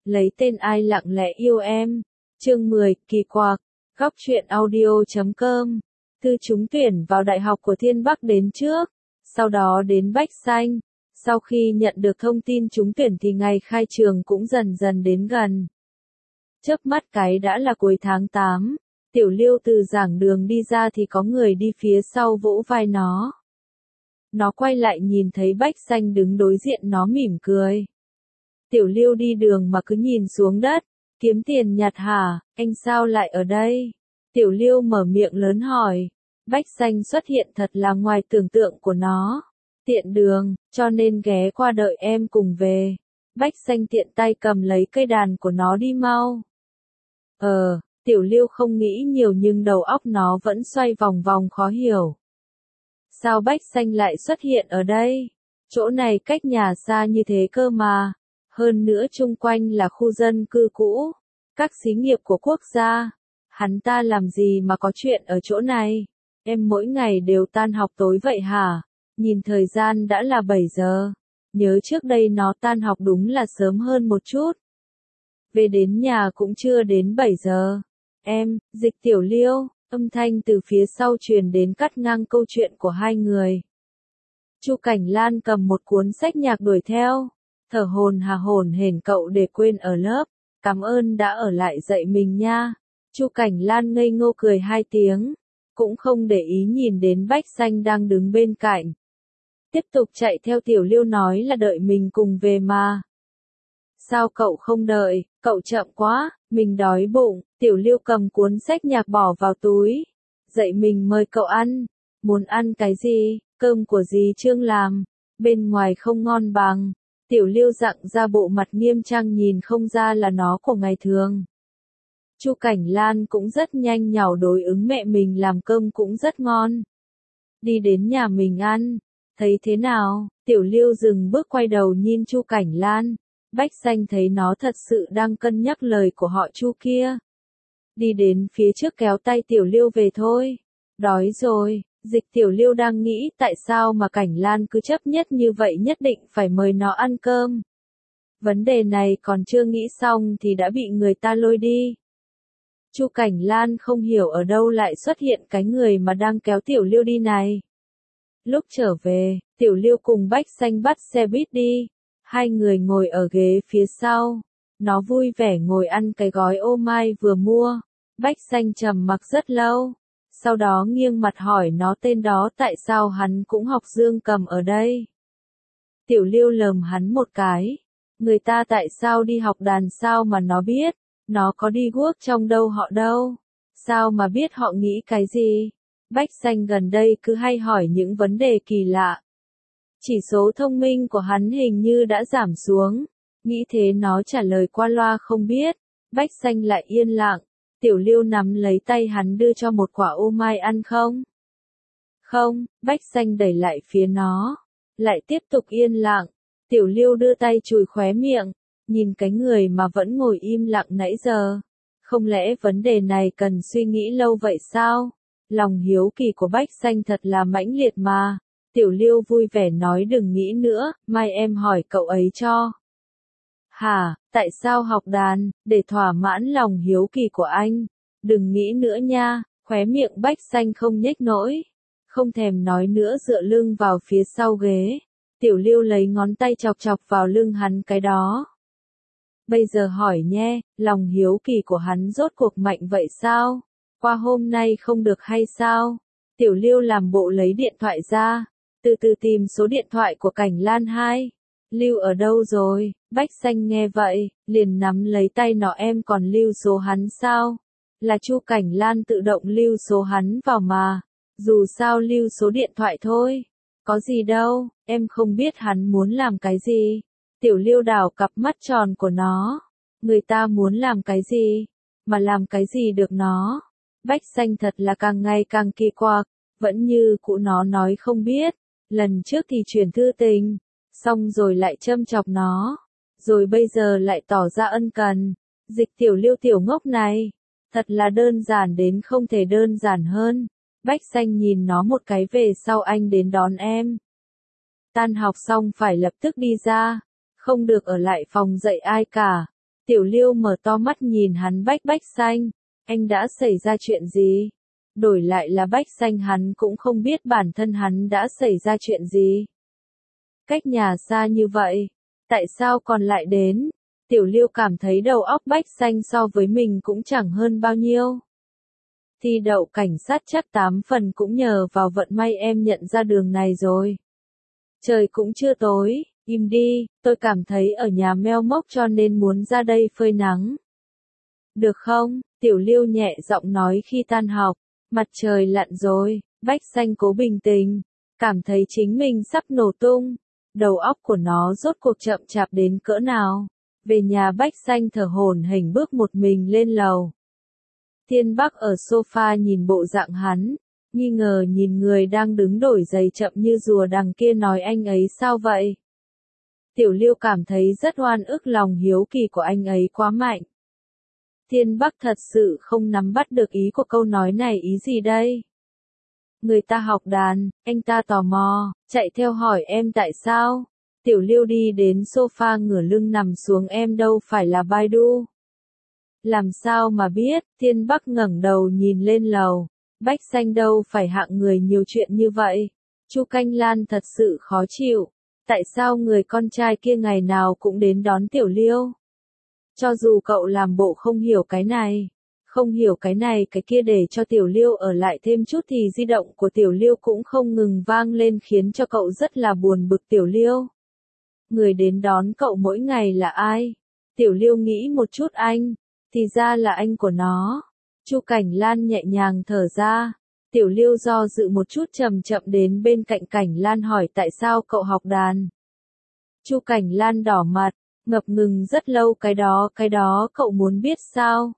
Lấy tên ai lặng lẽ yêu em. Chương 10, kỳ quặc. Góc truyện audio.com. Thư trúng tuyển vào Đại học của Thiên Bắc đến trước, sau đó đến Bách Xanh. Sau khi nhận được thông tin trúng tuyển thì ngày khai trường cũng dần dần đến gần. Chớp mắt cái đã là cuối tháng 8, Tiểu Liêu từ giảng đường đi ra thì có người đi phía sau vỗ vai nó. Nó quay lại nhìn thấy Bách Xanh đứng đối diện nó mỉm cười. Tiểu Liêu đi đường mà cứ nhìn xuống đất, kiếm tiền nhặt hả, anh sao lại ở đây? Tiểu Liêu mở miệng lớn hỏi. Bách Xanh xuất hiện thật là ngoài tưởng tượng của nó. Tiện đường, cho nên ghé qua đợi em cùng về. Bách Xanh tiện tay cầm lấy cây đàn của nó đi mau. Tiểu Liêu không nghĩ nhiều nhưng đầu óc nó vẫn xoay vòng vòng khó hiểu. Sao Bách Xanh lại xuất hiện ở đây? Chỗ này cách nhà xa như thế cơ mà. Hơn nữa chung quanh là khu dân cư cũ, các xí nghiệp của quốc gia. Hắn ta làm gì mà có chuyện ở chỗ này? Em mỗi ngày đều tan học tối vậy hả? Nhìn thời gian đã là 7 giờ. Nhớ trước đây nó tan học đúng là sớm hơn một chút. Về đến nhà cũng chưa đến 7 giờ. Em, Dịch Tiểu Liêu, âm thanh từ phía sau truyền đến cắt ngang câu chuyện của hai người. Chu Cảnh Lan cầm một cuốn sách nhạc đuổi theo. Thở hổn hển cậu để quên ở lớp. Cảm ơn đã ở lại dạy mình nha. Chu Cảnh Lan ngây ngô cười 2 tiếng. Cũng không để ý nhìn đến Bách Xanh đang đứng bên cạnh. Tiếp tục chạy theo Tiểu Liêu nói là đợi mình cùng về mà. Sao cậu không đợi, cậu chậm quá, mình đói bụng. Tiểu Liêu cầm cuốn sách nhạc bỏ vào túi. Dậy mình mời cậu ăn. Muốn ăn cái gì? Cơm của dì Trương làm. Bên ngoài không ngon bằng. Tiểu Liêu dặn ra bộ mặt nghiêm trang nhìn không ra là nó của ngày thường. Chu Cảnh Lan cũng rất nhanh nhảu đối ứng mẹ mình làm cơm cũng rất ngon. Đi đến nhà mình ăn. Thấy thế nào? Tiểu Liêu dừng bước quay đầu nhìn Chu Cảnh Lan. Bách Xanh thấy nó thật sự đang cân nhắc lời của họ Chu kia. Đi đến phía trước kéo tay Tiểu Liêu về thôi. Đói rồi. Dịch Tiểu Liêu đang nghĩ tại sao mà Cảnh Lan cứ chấp nhất như vậy nhất định phải mời nó ăn cơm. Vấn đề này còn chưa nghĩ xong thì đã bị người ta lôi đi. Chu Cảnh Lan không hiểu ở đâu lại xuất hiện cái người mà đang kéo Tiểu Liêu đi này. Lúc trở về, Tiểu Liêu cùng Bách Xanh bắt xe buýt đi. Hai người ngồi ở ghế phía sau. Nó vui vẻ ngồi ăn cái gói ô mai vừa mua. Bách Xanh trầm mặc rất lâu. Sau đó nghiêng mặt hỏi nó tên đó tại sao hắn cũng học dương cầm ở đây. Tiểu Liêu lườm hắn một cái. Người ta tại sao đi học đàn sao mà nó biết. Nó có đi guốc trong đâu họ đâu. Sao mà biết họ nghĩ cái gì. Bách Xanh gần đây cứ hay hỏi những vấn đề kỳ lạ. Chỉ số thông minh của hắn hình như đã giảm xuống. Nghĩ thế nó trả lời qua loa không biết. Bách Xanh lại yên lặng. Tiểu Liêu nắm lấy tay hắn đưa cho một quả ô mai ăn không? Không, Bách Xanh đẩy lại phía nó. Lại tiếp tục yên lặng. Tiểu Liêu đưa tay chùi khóe miệng. Nhìn cái người mà vẫn ngồi im lặng nãy giờ. Không lẽ vấn đề này cần suy nghĩ lâu vậy sao? Lòng hiếu kỳ của Bách Xanh thật là mãnh liệt mà. Tiểu Liêu vui vẻ nói đừng nghĩ nữa, mai em hỏi cậu ấy cho. Hả, tại sao học đàn, để thỏa mãn lòng hiếu kỳ của anh? Đừng nghĩ nữa nha, khóe miệng Bách Xanh không nhếch nổi. Không thèm nói nữa dựa lưng vào phía sau ghế. Tiểu Liêu lấy ngón tay chọc chọc vào lưng hắn cái đó. Bây giờ hỏi nhé, lòng hiếu kỳ của hắn rốt cuộc mạnh vậy sao? Qua hôm nay không được hay sao? Tiểu Liêu làm bộ lấy điện thoại ra. Từ từ tìm số điện thoại của Cảnh Lan 2. Lưu ở đâu rồi? Bách Xanh nghe vậy, liền nắm lấy tay nó em còn lưu số hắn sao? Là Chu Cảnh Lan tự động lưu số hắn vào mà. Dù sao lưu số điện thoại thôi. Có gì đâu, em không biết hắn muốn làm cái gì. Tiểu Liêu đảo cặp mắt tròn của nó. Người ta muốn làm cái gì? Mà làm cái gì được nó? Bách Xanh thật là càng ngày càng kỳ quặc. Vẫn như cụ nó nói không biết. Lần trước thì chuyển thư tình. Xong rồi lại châm chọc nó. Rồi bây giờ lại tỏ ra ân cần. Dịch Tiểu Liêu tiểu ngốc này. Thật là đơn giản đến không thể đơn giản hơn. Bách Xanh nhìn nó một cái về sau anh đến đón em. Tan học xong phải lập tức đi ra. Không được ở lại phòng dạy ai cả. Tiểu Liêu mở to mắt nhìn hắn Bách Xanh, anh đã xảy ra chuyện gì? Đổi lại là Bách Xanh hắn cũng không biết bản thân hắn đã xảy ra chuyện gì. Cách nhà xa như vậy, tại sao còn lại đến? Tiểu Liêu cảm thấy đầu óc Bách Xanh so với mình cũng chẳng hơn bao nhiêu. Thi đậu cảnh sát chắc 8 phần cũng nhờ vào vận may em nhận ra đường này rồi. Trời cũng chưa tối, im đi, tôi cảm thấy ở nhà meo mốc cho nên muốn ra đây phơi nắng. Được không? Tiểu Liêu nhẹ giọng nói khi tan học, mặt trời lặn rồi, Bách Xanh cố bình tĩnh, cảm thấy chính mình sắp nổ tung. Đầu óc của nó rốt cuộc chậm chạp đến cỡ nào. Về nhà Bách Xanh thở hổn hển bước một mình lên lầu. Thiên Bắc ở sofa nhìn bộ dạng hắn, nghi ngờ nhìn người đang đứng đổi giày chậm như rùa đằng kia nói anh ấy sao vậy? Tiểu Liêu cảm thấy rất oan ức, lòng hiếu kỳ của anh ấy quá mạnh. Thiên Bắc thật sự không nắm bắt được ý của câu nói này ý gì đây? Người ta học đàn, anh ta tò mò, chạy theo hỏi em tại sao? Tiểu Liêu đi đến sofa ngửa lưng nằm xuống, em đâu phải là Baidu. Làm sao mà biết? Thiên Bắc ngẩng đầu nhìn lên lầu. Bách Xanh đâu phải hạng người nhiều chuyện như vậy. Chu Canh Lan thật sự khó chịu. Tại sao người con trai kia ngày nào cũng đến đón Tiểu Liêu? Cho dù cậu làm bộ không hiểu cái này, không hiểu cái này cái kia để cho Tiểu Liêu ở lại thêm chút thì di động của Tiểu Liêu cũng không ngừng vang lên khiến cho cậu rất là buồn bực. Tiểu Liêu, người đến đón cậu mỗi ngày là ai? Tiểu Liêu nghĩ một chút, anh, thì ra là anh của nó. Chu Cảnh Lan nhẹ nhàng thở ra. Tiểu Liêu do dự một chút chậm chậm đến bên cạnh Cảnh Lan hỏi tại sao cậu học đàn. Chu Cảnh Lan đỏ mặt, ngập ngừng rất lâu, cái đó cậu muốn biết sao?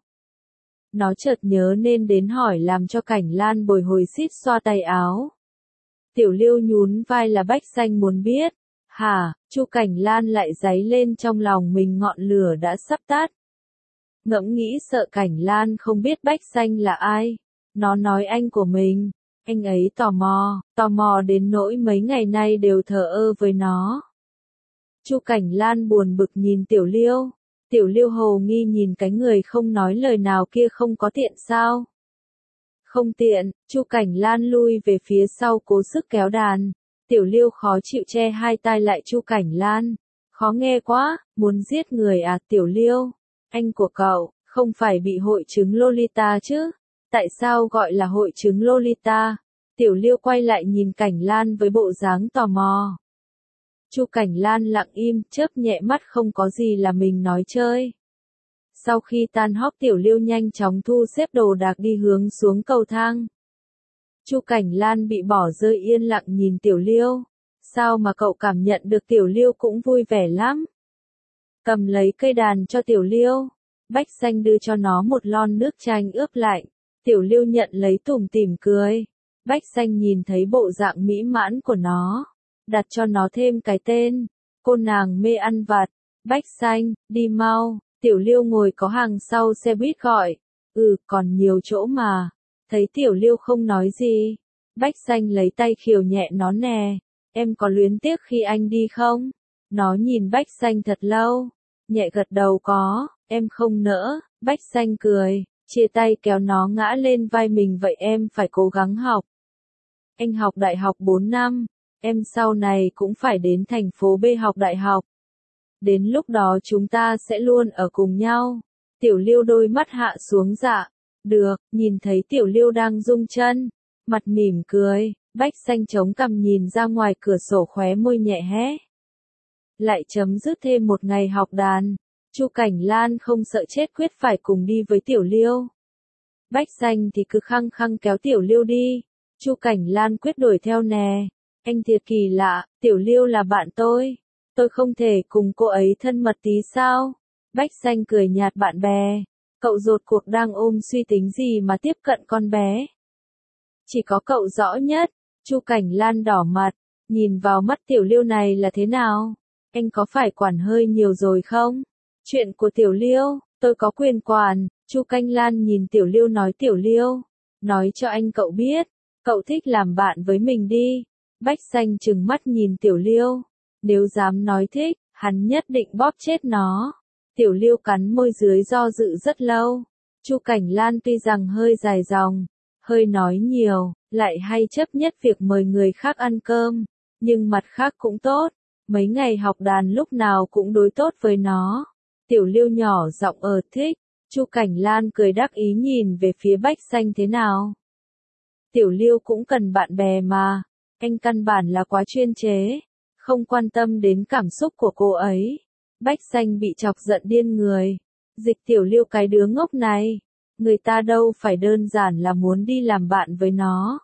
Nó chợt nhớ nên đến hỏi làm cho Cảnh Lan bồi hồi xít xoa tay áo. Tiểu Liêu nhún vai là Bách Xanh muốn biết. Hả? Chu Cảnh Lan lại giấy lên, trong lòng mình ngọn lửa đã sắp tắt. Ngẫm nghĩ sợ Cảnh Lan không biết Bách Xanh là ai. Nó nói anh của mình. Anh ấy tò mò đến nỗi mấy ngày nay đều thờ ơ với nó. Chu Cảnh Lan buồn bực nhìn Tiểu Liêu. Tiểu Liêu hồ nghi nhìn cái người không nói lời nào kia, không có tiện sao? Không tiện. Chu Cảnh Lan lui về phía sau cố sức kéo đàn. Tiểu Liêu khó chịu che hai tai lại. Chu Cảnh Lan, khó nghe quá, muốn giết người à? Tiểu Liêu, anh của cậu, không phải bị hội chứng Lolita chứ? Tại sao gọi là hội chứng Lolita? Tiểu Liêu quay lại nhìn Cảnh Lan với bộ dáng tò mò. Chu Cảnh Lan lặng im, chớp nhẹ mắt, không có gì, là mình nói chơi. Sau khi tan họp Tiểu Liêu nhanh chóng thu xếp đồ đạc đi hướng xuống cầu thang. Chu Cảnh Lan bị bỏ rơi yên lặng nhìn Tiểu Liêu. Sao mà cậu cảm nhận được Tiểu Liêu cũng vui vẻ lắm? Cầm lấy cây đàn cho Tiểu Liêu. Bách Xanh đưa cho nó một lon nước chanh ướp lạnh. Tiểu Liêu nhận lấy tủm tỉm cười. Bách Xanh nhìn thấy bộ dạng mỹ mãn của nó, đặt cho nó thêm cái tên. Cô nàng mê ăn vặt. Bách Xanh, đi mau. Tiểu Liêu ngồi có hàng sau xe buýt gọi. Còn nhiều chỗ mà. Thấy Tiểu Liêu không nói gì, Bách Xanh lấy tay khều nhẹ nó nè. Em có luyến tiếc khi anh đi không? Nó nhìn Bách Xanh thật lâu, nhẹ gật đầu có, em không nỡ. Bách Xanh cười, chia tay kéo nó ngã lên vai mình. Vậy em phải cố gắng học. Anh học đại học 4 năm, em sau này cũng phải đến thành phố B học đại học. Đến lúc đó chúng ta sẽ luôn ở cùng nhau. Tiểu Liêu đôi mắt hạ xuống. Dạ, được. Nhìn thấy Tiểu Liêu đang rung chân, mặt mỉm cười, Bách Xanh chống cằm nhìn ra ngoài cửa sổ, khóe môi nhẹ hé. Lại chấm dứt thêm một ngày học đàn. Chu Cảnh Lan không sợ chết quyết phải cùng đi với Tiểu Liêu. Bách Xanh thì cứ khăng khăng kéo Tiểu Liêu đi. Chu Cảnh Lan quyết đuổi theo nè. Anh thiệt kỳ lạ, Tiểu Liêu là bạn tôi không thể cùng cô ấy thân mật tí sao? Bách Xanh cười nhạt, bạn bè. Cậu rốt cuộc đang ôm suy tính gì mà tiếp cận con bé? Chỉ có cậu rõ nhất. Chu Cảnh Lan đỏ mặt, nhìn vào mắt Tiểu Liêu này là thế nào? Anh có phải quản hơi nhiều rồi không? Chuyện của Tiểu Liêu, tôi có quyền quản. Chu Cảnh Lan nhìn Tiểu Liêu nói, Tiểu Liêu, nói cho anh cậu biết, cậu thích làm bạn với mình đi. Bách Xanh trừng mắt nhìn Tiểu Liêu, nếu dám nói thích, hắn nhất định bóp chết nó. Tiểu Liêu cắn môi dưới do dự rất lâu. Chu Cảnh Lan tuy rằng hơi dài dòng, hơi nói nhiều, lại hay chấp nhất việc mời người khác ăn cơm, nhưng mặt khác cũng tốt, mấy ngày học đàn lúc nào cũng đối tốt với nó. Tiểu Liêu nhỏ giọng thích. Chu Cảnh Lan cười đắc ý nhìn về phía Bách Xanh thế nào. Tiểu Liêu cũng cần bạn bè mà, anh căn bản là quá chuyên chế, không quan tâm đến cảm xúc của cô ấy. Bách Xanh bị chọc giận điên người. Dịch Tiểu Liêu cái đứa ngốc này, người ta đâu phải đơn giản là muốn đi làm bạn với nó.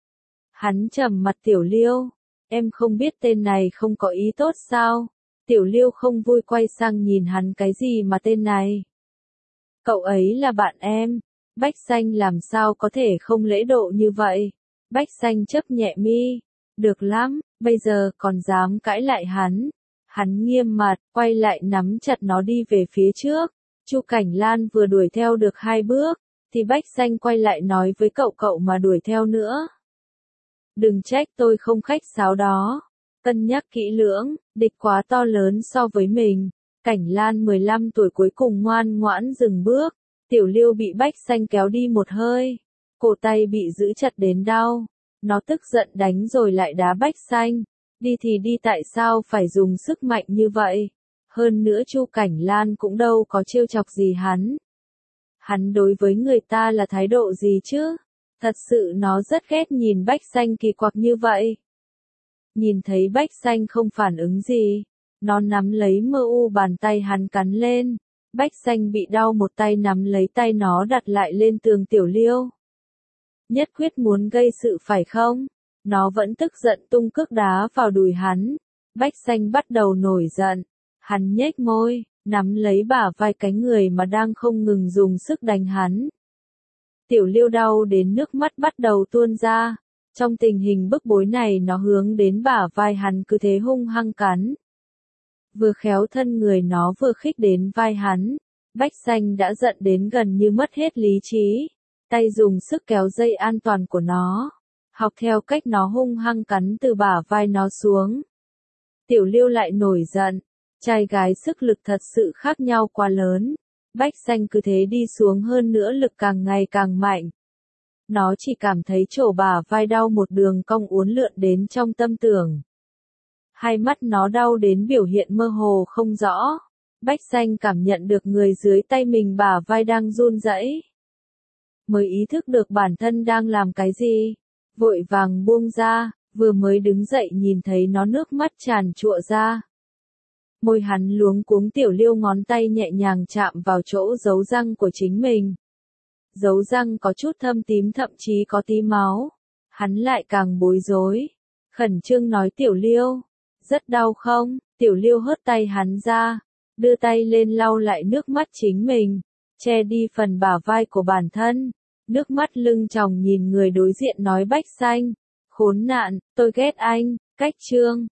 Hắn trầm mặt Tiểu Liêu, em không biết tên này không có ý tốt sao? Tiểu Liêu không vui quay sang nhìn hắn cái gì mà tên này. Cậu ấy là bạn em. Bách Xanh làm sao có thể không lễ độ như vậy? Bách Xanh chớp nhẹ mi. Được lắm, bây giờ còn dám cãi lại hắn. Hắn nghiêm mặt, quay lại nắm chặt nó đi về phía trước. Chu Cảnh Lan vừa đuổi theo được 2 bước, thì Bách Xanh quay lại nói với cậu mà đuổi theo nữa. Đừng trách tôi không khách sáo đó. Cân nhắc kỹ lưỡng, địch quá to lớn so với mình. Cảnh Lan 15 tuổi cuối cùng ngoan ngoãn dừng bước. Tiểu Liêu bị Bách Xanh kéo đi một hơi. Cổ tay bị giữ chặt đến đau. Nó tức giận đánh rồi lại đá Bách Xanh. Đi thì đi, tại sao phải dùng sức mạnh như vậy? Hơn nữa Chu Cảnh Lan cũng đâu có trêu chọc gì hắn. Hắn đối với người ta là thái độ gì chứ? Thật sự nó rất ghét nhìn Bách Xanh kỳ quặc như vậy. Nhìn thấy Bách Xanh không phản ứng gì, nó nắm lấy bàn tay hắn cắn lên. Bách Xanh bị đau một tay nắm lấy tay nó đặt lại lên tường Tiểu Liêu. Nhất quyết muốn gây sự phải không? Nó vẫn tức giận tung cước đá vào đùi hắn. Bách Xanh bắt đầu nổi giận. Hắn nhếch môi, nắm lấy bả vai cái người mà đang không ngừng dùng sức đánh hắn. Tiểu Liêu đau đến nước mắt bắt đầu tuôn ra. Trong tình hình bức bối này nó hướng đến bả vai hắn cứ thế hung hăng cắn. Vừa khéo thân người nó vừa khích đến vai hắn. Bách Xanh đã giận đến gần như mất hết lý trí. Tay dùng sức kéo dây an toàn của nó. Học theo cách nó hung hăng cắn từ bả vai nó xuống. Tiểu Liêu lại nổi giận. Trai gái sức lực thật sự khác nhau quá lớn. Bách Xanh cứ thế đi xuống, hơn nữa lực càng ngày càng mạnh. Nó chỉ cảm thấy chỗ bả vai đau một đường cong uốn lượn đến trong tâm tưởng. Hai mắt nó đau đến biểu hiện mơ hồ không rõ. Bách Xanh cảm nhận được người dưới tay mình bả vai đang run rẩy. Mới ý thức được bản thân đang làm cái gì. Vội vàng buông ra, vừa mới đứng dậy nhìn thấy nó nước mắt tràn trụa ra. Môi hắn luống cuống. Tiểu Liêu ngón tay nhẹ nhàng chạm vào chỗ dấu răng của chính mình. Dấu răng có chút thâm tím, thậm chí có tí máu. Hắn lại càng bối rối. Khẩn trương nói Tiểu Liêu, rất đau không? Tiểu Liêu hất tay hắn ra, đưa tay lên lau lại nước mắt chính mình, che đi phần bả vai của bản thân. Nước mắt lưng tròng nhìn người đối diện nói Bách Xanh, khốn nạn, tôi ghét anh. Cách chương